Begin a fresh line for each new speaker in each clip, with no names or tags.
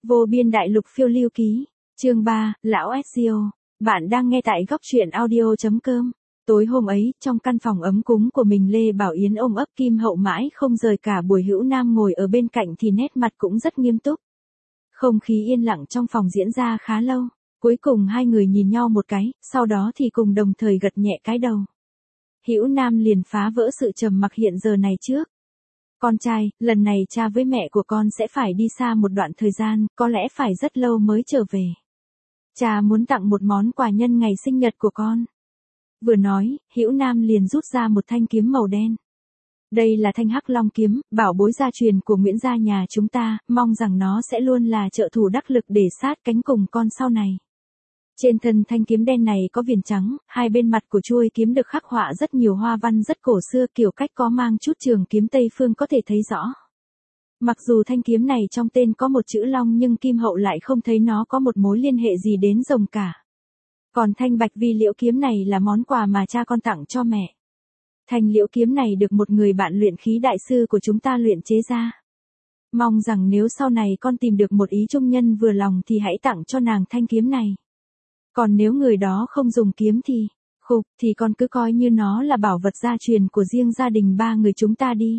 Vô biên đại lục phiêu lưu ký, chương 3, Lão SEO. Bạn đang nghe tại góc truyện audio.com. Tối hôm ấy, trong căn phòng ấm cúng của mình, Lê Bảo Yến ôm ấp Kim Hậu mãi không rời, cả buổi Hữu Nam ngồi ở bên cạnh thì nét mặt cũng rất nghiêm túc. Không khí yên lặng trong phòng diễn ra khá lâu, cuối cùng hai người nhìn nhau một cái, sau đó thì cùng đồng thời gật nhẹ cái đầu. Hữu Nam liền phá vỡ sự trầm mặc hiện giờ này trước. Con trai, lần này cha với mẹ của con sẽ phải đi xa một đoạn thời gian, có lẽ phải rất lâu mới trở về. Cha muốn tặng một món quà nhân ngày sinh nhật của con. Vừa nói, Hữu Nam liền rút ra một thanh kiếm màu đen. Đây là thanh Hắc Long kiếm, bảo bối gia truyền của Nguyễn gia nhà chúng ta, mong rằng nó sẽ luôn là trợ thủ đắc lực để sát cánh cùng con sau này. Trên thân thanh kiếm đen này có viền trắng, hai bên mặt của chuôi kiếm được khắc họa rất nhiều hoa văn rất cổ xưa, kiểu cách có mang chút trường kiếm Tây phương có thể thấy rõ. Mặc dù thanh kiếm này trong tên có một chữ long nhưng Kim Hậu lại không thấy nó có một mối liên hệ gì đến rồng cả. Còn thanh bạch vi liễu kiếm này là món quà mà cha con tặng cho mẹ. Thanh liễu kiếm này được một người bạn luyện khí đại sư của chúng ta luyện chế ra. Mong rằng nếu sau này con tìm được một ý trung nhân vừa lòng thì hãy tặng cho nàng thanh kiếm này. Còn nếu người đó không dùng kiếm thì con cứ coi như nó là bảo vật gia truyền của riêng gia đình ba người chúng ta đi.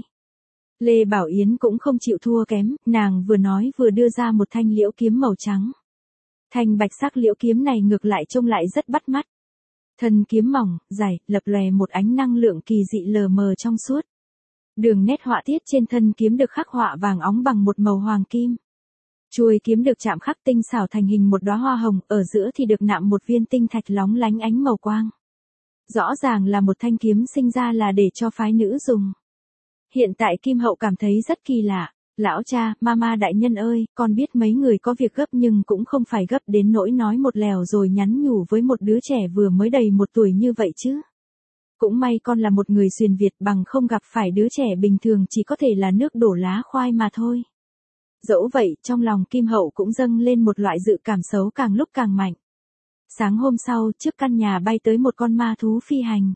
Lê Bảo Yến cũng không chịu thua kém, nàng vừa nói vừa đưa ra một thanh liễu kiếm màu trắng. Thanh bạch sắc liễu kiếm này ngược lại trông lại rất bắt mắt. Thân kiếm mỏng, dài, lập lòe một ánh năng lượng kỳ dị lờ mờ trong suốt. Đường nét họa tiết trên thân kiếm được khắc họa vàng óng bằng một màu hoàng kim. Chuôi kiếm được chạm khắc tinh xảo thành hình một đóa hoa hồng, ở giữa thì được nạm một viên tinh thạch lóng lánh ánh màu quang. Rõ ràng là một thanh kiếm sinh ra là để cho phái nữ dùng. Hiện tại Kim Hậu cảm thấy rất kỳ lạ. Lão cha, mama đại nhân ơi, con biết mấy người có việc gấp nhưng cũng không phải gấp đến nỗi nói một lèo rồi nhắn nhủ với một đứa trẻ vừa mới đầy 1 tuổi như vậy chứ. Cũng may con là một người xuyên Việt, bằng không gặp phải đứa trẻ bình thường chỉ có thể là nước đổ lá khoai mà thôi. Dẫu vậy, trong lòng Kim Hậu cũng dâng lên một loại dự cảm xấu càng lúc càng mạnh. Sáng hôm sau, trước căn nhà bay tới một con ma thú phi hành.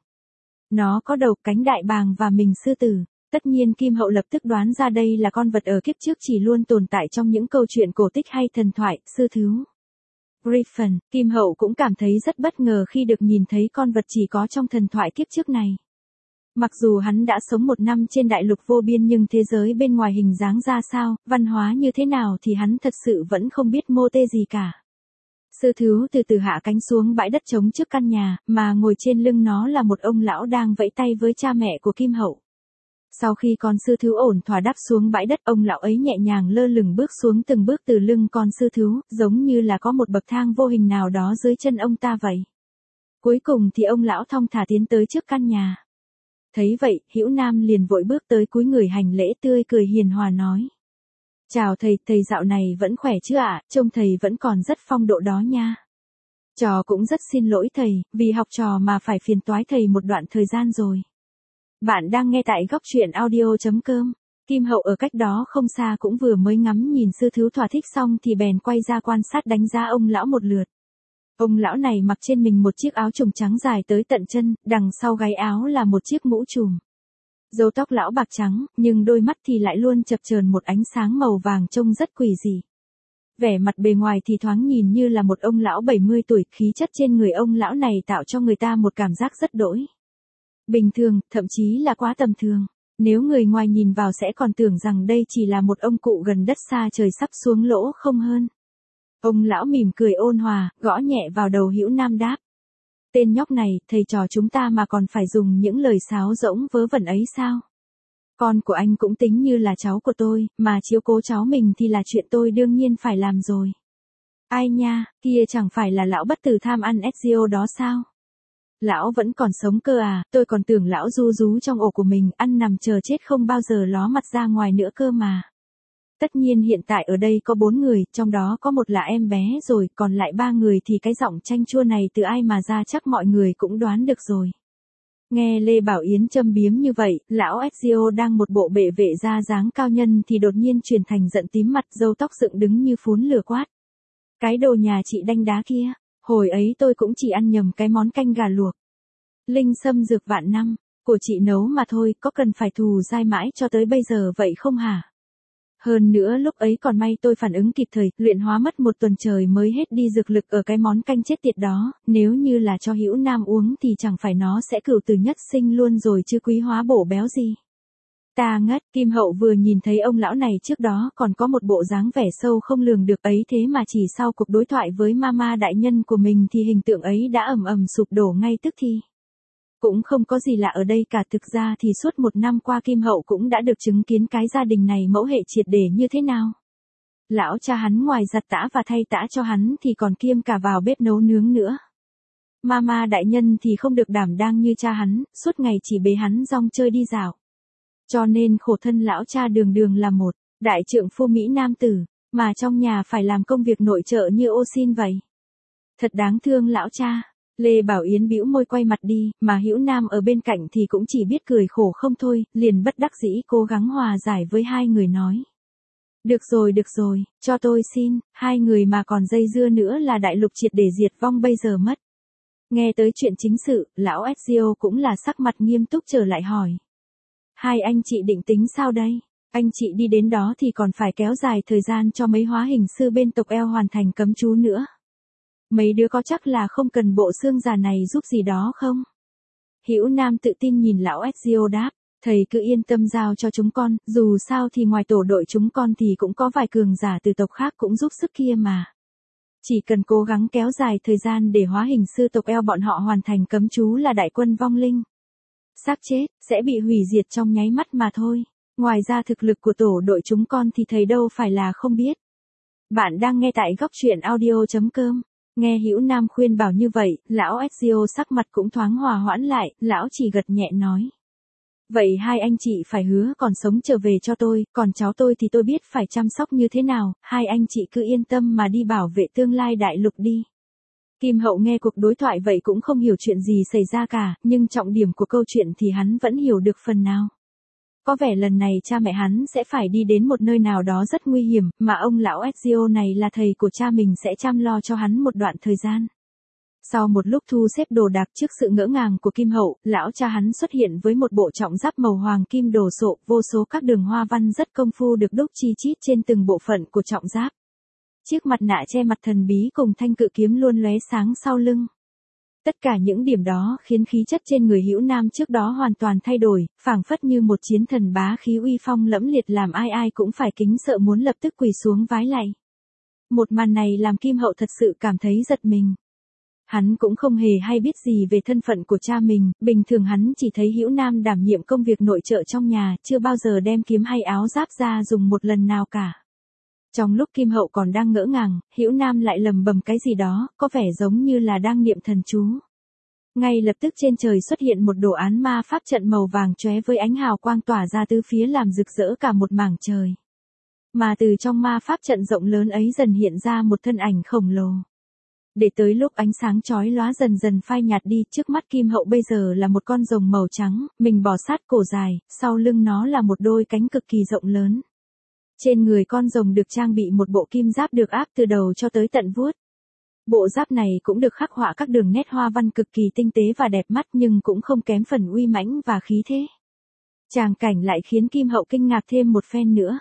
Nó có đầu, cánh đại bàng và mình sư tử. Tất nhiên Kim Hậu lập tức đoán ra đây là con vật ở kiếp trước chỉ luôn tồn tại trong những câu chuyện cổ tích hay thần thoại, sư thú. Griffin, Kim Hậu cũng cảm thấy rất bất ngờ khi được nhìn thấy con vật chỉ có trong thần thoại kiếp trước này. Mặc dù hắn đã sống 1 năm trên đại lục vô biên nhưng thế giới bên ngoài hình dáng ra sao, văn hóa như thế nào thì hắn thật sự vẫn không biết mô tê gì cả. Sư thú từ từ hạ cánh xuống bãi đất trống trước căn nhà, mà ngồi trên lưng nó là một ông lão đang vẫy tay với cha mẹ của Kim Hậu. Sau khi con sư thú ổn thỏa đáp xuống bãi đất, ông lão ấy nhẹ nhàng lơ lửng bước xuống từng bước từ lưng con sư thú, giống như là có một bậc thang vô hình nào đó dưới chân ông ta vậy. Cuối cùng thì ông lão thong thả tiến tới trước căn nhà. Thấy vậy, Hữu Nam liền vội bước tới cúi người hành lễ, tươi cười hiền hòa nói: "Chào thầy, thầy dạo này vẫn khỏe chứ ạ? Trông thầy vẫn còn rất phong độ đó nha." "Trò cũng rất xin lỗi thầy, vì học trò mà phải phiền toái thầy một đoạn thời gian rồi." Bạn đang nghe tại góc truyện audio.com. Kim Hậu ở cách đó không xa cũng vừa mới ngắm nhìn sư thú thỏa thích xong thì bèn quay ra quan sát đánh giá ông lão một lượt. Ông lão này mặc trên mình một chiếc áo trùng trắng dài tới tận chân, đằng sau gáy áo là một chiếc mũ trùm. Râu tóc lão bạc trắng, nhưng đôi mắt thì lại luôn chập chờn một ánh sáng màu vàng trông rất quỷ dị. Vẻ mặt bề ngoài thì thoáng nhìn như là một ông lão 70 tuổi, khí chất trên người ông lão này tạo cho người ta một cảm giác rất đỗi bình thường, thậm chí là quá tầm thường. Nếu người ngoài nhìn vào sẽ còn tưởng rằng đây chỉ là một ông cụ gần đất xa trời sắp xuống lỗ không hơn. Ông lão mỉm cười ôn hòa, gõ nhẹ vào đầu Hữu Nam đáp: "Tên nhóc này, thầy trò chúng ta mà còn phải dùng những lời sáo rỗng vớ vẩn ấy sao? Con của anh cũng tính như là cháu của tôi, mà chiếu cố cháu mình thì là chuyện tôi đương nhiên phải làm rồi." "Ai nha, kia chẳng phải là lão bất tử tham ăn SEO đó sao? Lão vẫn còn sống cơ à, tôi còn tưởng lão ru rú trong ổ của mình, ăn nằm chờ chết không bao giờ ló mặt ra ngoài nữa cơ mà." Tất nhiên hiện tại ở đây có 4 người, trong đó có một là em bé rồi, còn lại 3 người thì cái giọng chanh chua này từ ai mà ra chắc mọi người cũng đoán được rồi. Nghe Lê Bảo Yến châm biếm như vậy, lão SEO đang một bộ bệ vệ ra dáng cao nhân thì đột nhiên chuyển thành giận tím mặt, râu tóc dựng đứng như phún lửa quát: "Cái đồ nhà chị đanh đá kia, hồi ấy tôi cũng chỉ ăn nhầm cái món canh gà luộc linh sâm dược vạn năm của chị nấu mà thôi, có cần phải thù dai mãi cho tới bây giờ vậy không hả?" Hơn nữa lúc ấy còn may tôi phản ứng kịp thời, luyện hóa mất một tuần trời mới hết đi dược lực ở cái món canh chết tiệt đó, nếu như là cho Hữu Nam uống thì chẳng phải nó sẽ cửu tử nhất sinh luôn rồi chứ quý hóa bổ béo gì. Ta ngất, Kim Hậu vừa nhìn thấy ông lão này trước đó còn có một bộ dáng vẻ sâu không lường được ấy, thế mà chỉ sau cuộc đối thoại với mama đại nhân của mình thì hình tượng ấy đã ầm ầm sụp đổ ngay tức thì. Cũng không có gì lạ ở đây cả, thực ra thì suốt một năm qua Kim Hậu cũng đã được chứng kiến cái gia đình này mẫu hệ triệt để như thế nào. Lão cha hắn ngoài giặt tã và thay tã cho hắn thì còn kiêm cả vào bếp nấu nướng nữa. Mama đại nhân thì không được đảm đang như cha hắn, suốt ngày chỉ bế hắn rong chơi đi dạo. Cho nên khổ thân lão cha đường đường là một đại trượng phu Mỹ nam tử, mà trong nhà phải làm công việc nội trợ như ô xin vậy. Thật đáng thương lão cha. Lê Bảo Yến bĩu môi quay mặt đi, mà Hữu Nam ở bên cạnh thì cũng chỉ biết cười khổ không thôi, liền bất đắc dĩ cố gắng hòa giải với hai người nói. Được rồi, cho tôi xin, hai người mà còn dây dưa nữa là đại lục triệt để diệt vong bây giờ mất. Nghe tới chuyện chính sự, lão Ezio cũng là sắc mặt nghiêm túc trở lại hỏi. Hai anh chị định tính sao đây? Anh chị đi đến đó thì còn phải kéo dài thời gian cho mấy hóa hình sư bên tộc eo hoàn thành cấm chú nữa. Mấy đứa có chắc là không cần bộ xương già này giúp gì đó không? Hữu Nam tự tin nhìn lão Ezio đáp, thầy cứ yên tâm giao cho chúng con, dù sao thì ngoài tổ đội chúng con thì cũng có vài cường giả từ tộc khác cũng giúp sức kia mà. Chỉ cần cố gắng kéo dài thời gian để hóa hình sư tộc eo bọn họ hoàn thành cấm chú là đại quân vong linh. Xác chết, sẽ bị hủy diệt trong nháy mắt mà thôi. Ngoài ra thực lực của tổ đội chúng con thì thầy đâu phải là không biết. Bạn đang nghe tại góc truyện audio.com. Nghe Hữu Nam khuyên bảo như vậy, lão Ezio sắc mặt cũng thoáng hòa hoãn lại, lão chỉ gật nhẹ nói. Vậy hai anh chị phải hứa còn sống trở về cho tôi, còn cháu tôi thì tôi biết phải chăm sóc như thế nào, hai anh chị cứ yên tâm mà đi bảo vệ tương lai đại lục đi. Kim Hậu nghe cuộc đối thoại vậy cũng không hiểu chuyện gì xảy ra cả, nhưng trọng điểm của câu chuyện thì hắn vẫn hiểu được phần nào. Có vẻ lần này cha mẹ hắn sẽ phải đi đến một nơi nào đó rất nguy hiểm, mà ông lão Ezio này là thầy của cha mình sẽ chăm lo cho hắn một đoạn thời gian. Sau một lúc thu xếp đồ đạc trước sự ngỡ ngàng của Kim Hậu, lão cha hắn xuất hiện với một bộ trọng giáp màu hoàng kim đồ sộ, vô số các đường hoa văn rất công phu được đúc chi chít trên từng bộ phận của trọng giáp. Chiếc mặt nạ che mặt thần bí cùng thanh cự kiếm luôn lóe sáng sau lưng. Tất cả những điểm đó khiến khí chất trên người Hữu Nam trước đó hoàn toàn thay đổi, phảng phất như một chiến thần bá khí uy phong lẫm liệt làm ai ai cũng phải kính sợ muốn lập tức quỳ xuống vái lạy. Một màn này làm Kim Hậu thật sự cảm thấy giật mình. Hắn cũng không hề hay biết gì về thân phận của cha mình, bình thường hắn chỉ thấy Hữu Nam đảm nhiệm công việc nội trợ trong nhà, chưa bao giờ đem kiếm hay áo giáp ra dùng một lần nào cả. Trong lúc Kim Hậu còn đang ngỡ ngàng, Hữu Nam lại lầm bầm cái gì đó, có vẻ giống như là đang niệm thần chú. Ngay lập tức trên trời xuất hiện một đồ án ma pháp trận màu vàng chóe với ánh hào quang tỏa ra tứ phía làm rực rỡ cả một mảng trời. Mà từ trong ma pháp trận rộng lớn ấy dần hiện ra một thân ảnh khổng lồ. Để tới lúc ánh sáng chói lóa dần dần phai nhạt đi, trước mắt Kim Hậu bây giờ là một con rồng màu trắng, mình bò sát cổ dài, sau lưng nó là một đôi cánh cực kỳ rộng lớn. Trên người con rồng được trang bị một bộ kim giáp được áp từ đầu cho tới tận vuốt. Bộ giáp này cũng được khắc họa các đường nét hoa văn cực kỳ tinh tế và đẹp mắt nhưng cũng không kém phần uy mãnh và khí thế. Tràng cảnh lại khiến Kim Hậu kinh ngạc thêm một phen nữa.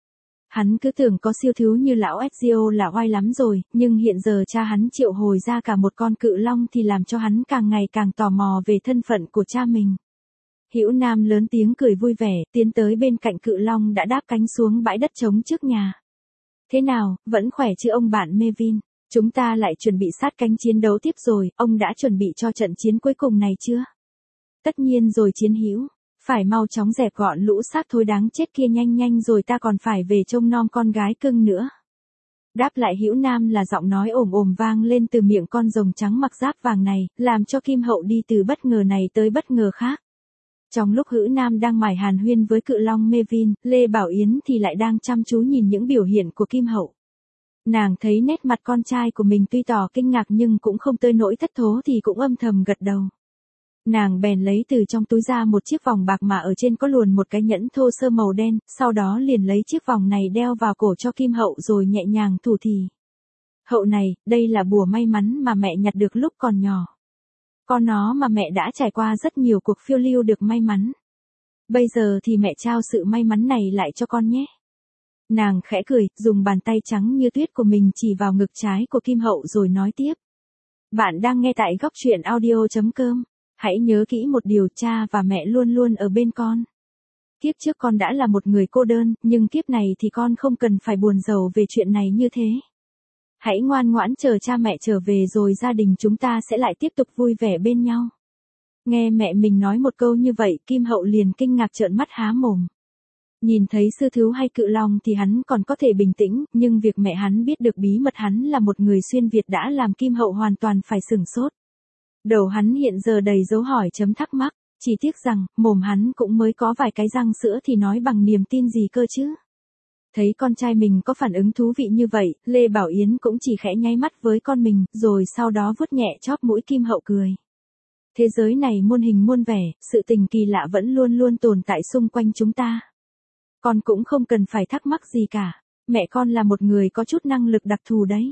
Hắn cứ tưởng có siêu thứ như lão Ezio là oai lắm rồi, nhưng hiện giờ cha hắn triệu hồi ra cả một con cự long thì làm cho hắn càng ngày càng tò mò về thân phận của cha mình. Hữu Nam lớn tiếng cười vui vẻ, tiến tới bên cạnh cự long đã đáp cánh xuống bãi đất trống trước nhà. Thế nào, vẫn khỏe chứ ông bạn Mevin? Chúng ta lại chuẩn bị sát cánh chiến đấu tiếp rồi, ông đã chuẩn bị cho trận chiến cuối cùng này chưa? Tất nhiên rồi Chiến hữu, phải mau chóng dẹp gọn lũ xác thối đáng chết kia nhanh rồi ta còn phải về trông nom con gái cưng nữa. Đáp lại Hữu Nam là giọng nói ồm vang lên từ miệng con rồng trắng mặc giáp vàng này, làm cho Kim Hậu đi từ bất ngờ này tới bất ngờ khác. Trong lúc Hữu Nam đang mải hàn huyên với cự long Mevin, Lê Bảo Yến thì lại đang chăm chú nhìn những biểu hiện của Kim Hậu. Nàng thấy nét mặt con trai của mình tuy tỏ kinh ngạc nhưng cũng không tới nỗi thất thố thì cũng âm thầm gật đầu. Nàng bèn lấy từ trong túi ra một chiếc vòng bạc mà ở trên có luồn một cái nhẫn thô sơ màu đen, sau đó liền lấy chiếc vòng này đeo vào cổ cho Kim Hậu rồi nhẹ nhàng thủ thỉ. Hậu này, đây là bùa may mắn mà mẹ nhặt được lúc còn nhỏ. Con nó mà mẹ đã trải qua rất nhiều cuộc phiêu lưu được may mắn. Bây giờ thì mẹ trao sự may mắn này lại cho con nhé. Nàng khẽ cười, dùng bàn tay trắng như tuyết của mình chỉ vào ngực trái của Kim Hậu rồi nói tiếp. Bạn đang nghe tại góc truyện audio.com. Hãy nhớ kỹ một điều, cha và mẹ luôn luôn ở bên con. Kiếp trước con đã là một người cô đơn, nhưng kiếp này thì con không cần phải buồn rầu về chuyện này như thế. Hãy ngoan ngoãn chờ cha mẹ trở về rồi gia đình chúng ta sẽ lại tiếp tục vui vẻ bên nhau. Nghe mẹ mình nói một câu như vậy, Kim Hậu liền kinh ngạc trợn mắt há mồm. Nhìn thấy sư thú hay cự long thì hắn còn có thể bình tĩnh, nhưng việc mẹ hắn biết được bí mật hắn là một người xuyên Việt đã làm Kim Hậu hoàn toàn phải sửng sốt. Đầu hắn hiện giờ đầy dấu hỏi chấm thắc mắc, chỉ tiếc rằng, mồm hắn cũng mới có vài cái răng sữa thì nói bằng niềm tin gì cơ chứ. Thấy con trai mình có phản ứng thú vị như vậy, Lê Bảo Yến cũng chỉ khẽ nháy mắt với con mình, rồi sau đó vuốt nhẹ chóp mũi Kim Hậu cười. Thế giới này muôn hình muôn vẻ, sự tình kỳ lạ vẫn luôn luôn tồn tại xung quanh chúng ta. Con cũng không cần phải thắc mắc gì cả, mẹ con là một người có chút năng lực đặc thù đấy.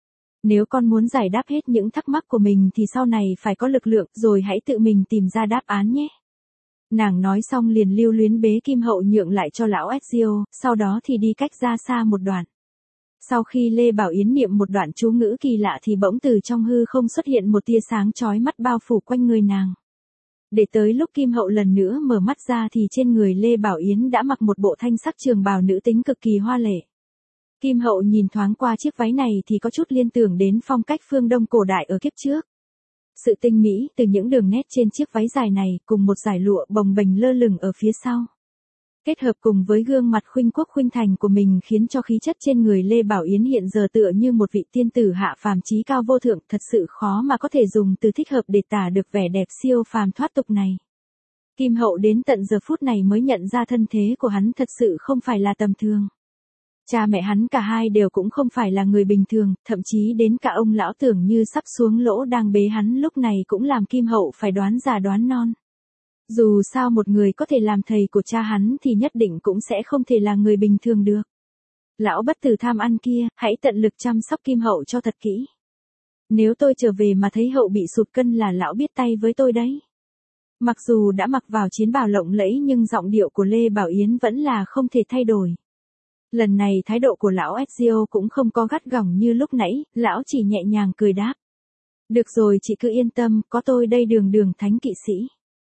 Nếu con muốn giải đáp hết những thắc mắc của mình thì sau này phải có lực lượng, rồi hãy tự mình tìm ra đáp án nhé. Nàng nói xong liền lưu luyến bế Kim Hậu nhượng lại cho lão Ezio, sau đó thì đi cách ra xa một đoạn. Sau khi Lê Bảo Yến niệm một đoạn chú ngữ kỳ lạ thì bỗng từ trong hư không xuất hiện một tia sáng chói mắt bao phủ quanh người nàng. Để tới lúc Kim Hậu lần nữa mở mắt ra thì trên người Lê Bảo Yến đã mặc một bộ thanh sắc trường bào nữ tính cực kỳ hoa lệ. Kim Hậu nhìn thoáng qua chiếc váy này thì có chút liên tưởng đến phong cách phương Đông cổ đại ở kiếp trước. Sự tinh mỹ từ những đường nét trên chiếc váy dài này cùng một dải lụa bồng bềnh lơ lửng ở phía sau. Kết hợp cùng với gương mặt khuynh quốc khuynh thành của mình khiến cho khí chất trên người Lê Bảo Yến hiện giờ tựa như một vị tiên tử hạ phàm chí cao vô thượng, thật sự khó mà có thể dùng từ thích hợp để tả được vẻ đẹp siêu phàm thoát tục này. Kim Hậu đến tận giờ phút này mới nhận ra thân thế của hắn thật sự không phải là tầm thường. Cha mẹ hắn cả hai đều cũng không phải là người bình thường, thậm chí đến cả ông lão tưởng như sắp xuống lỗ đang bế hắn lúc này cũng làm Kim Hậu phải đoán già đoán non. Dù sao một người có thể làm thầy của cha hắn thì nhất định cũng sẽ không thể là người bình thường được. Lão bất tử tham ăn kia, hãy tận lực chăm sóc Kim Hậu cho thật kỹ. Nếu tôi trở về mà thấy Hậu bị sụt cân là lão biết tay với tôi đấy. Mặc dù đã mặc vào chiến bào lộng lẫy nhưng giọng điệu của Lê Bảo Yến vẫn là không thể thay đổi. Lần này thái độ của lão Ezio cũng không có gắt gỏng như lúc nãy, lão chỉ nhẹ nhàng cười đáp. Được rồi, chị cứ yên tâm, có tôi đây đường đường thánh kỵ sĩ.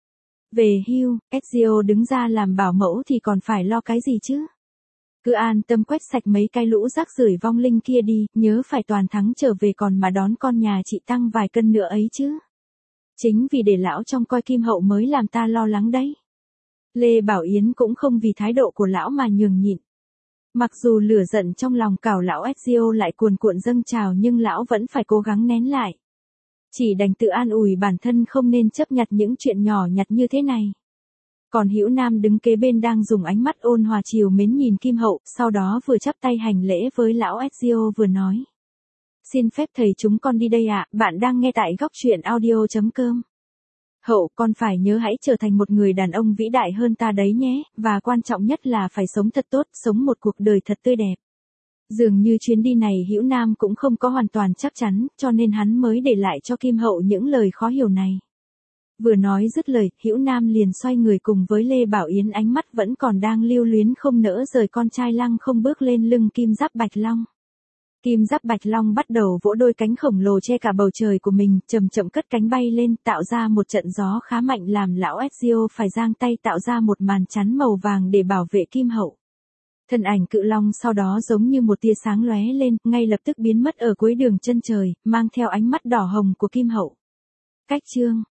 Về hưu, Ezio đứng ra làm bảo mẫu thì còn phải lo cái gì chứ? Cứ an tâm quét sạch mấy cái lũ rác rưởi vong linh kia đi, nhớ phải toàn thắng trở về còn mà đón con nhà chị tăng vài cân nữa ấy chứ. Chính vì để lão trông coi Kim Hậu mới làm ta lo lắng đấy. Lê Bảo Yến cũng không vì thái độ của lão mà nhường nhịn. Mặc dù lửa giận trong lòng cào lão Ezio lại cuồn cuộn dâng trào nhưng lão vẫn phải cố gắng nén lại. Chỉ đành tự an ủi bản thân không nên chấp nhặt những chuyện nhỏ nhặt như thế này. Còn Hữu Nam đứng kế bên đang dùng ánh mắt ôn hòa chiều mến nhìn Kim Hậu, sau đó vừa chắp tay hành lễ với lão Ezio vừa nói. Xin phép thầy chúng con đi đây ạ, bạn đang nghe tại góc truyện audio.com. Hậu, con phải nhớ hãy trở thành một người đàn ông vĩ đại hơn ta đấy nhé, và quan trọng nhất là phải sống thật tốt, sống một cuộc đời thật tươi đẹp. Dường như chuyến đi này Hữu Nam cũng không có hoàn toàn chắc chắn, cho nên hắn mới để lại cho Kim Hậu những lời khó hiểu này. Vừa nói dứt lời, Hữu Nam liền xoay người cùng với Lê Bảo Yến, ánh mắt vẫn còn đang lưu luyến không nỡ rời con trai lăng không bước lên lưng Kim Giáp Bạch Long. Kim Giáp Bạch Long bắt đầu vỗ đôi cánh khổng lồ che cả bầu trời của mình, chậm chậm cất cánh bay lên, tạo ra một trận gió khá mạnh làm lão Ezio phải giang tay tạo ra một màn chắn màu vàng để bảo vệ Kim Hậu. Thân ảnh cự long sau đó giống như một tia sáng lóe lên, ngay lập tức biến mất ở cuối đường chân trời, mang theo ánh mắt đỏ hồng của Kim Hậu. Cách chương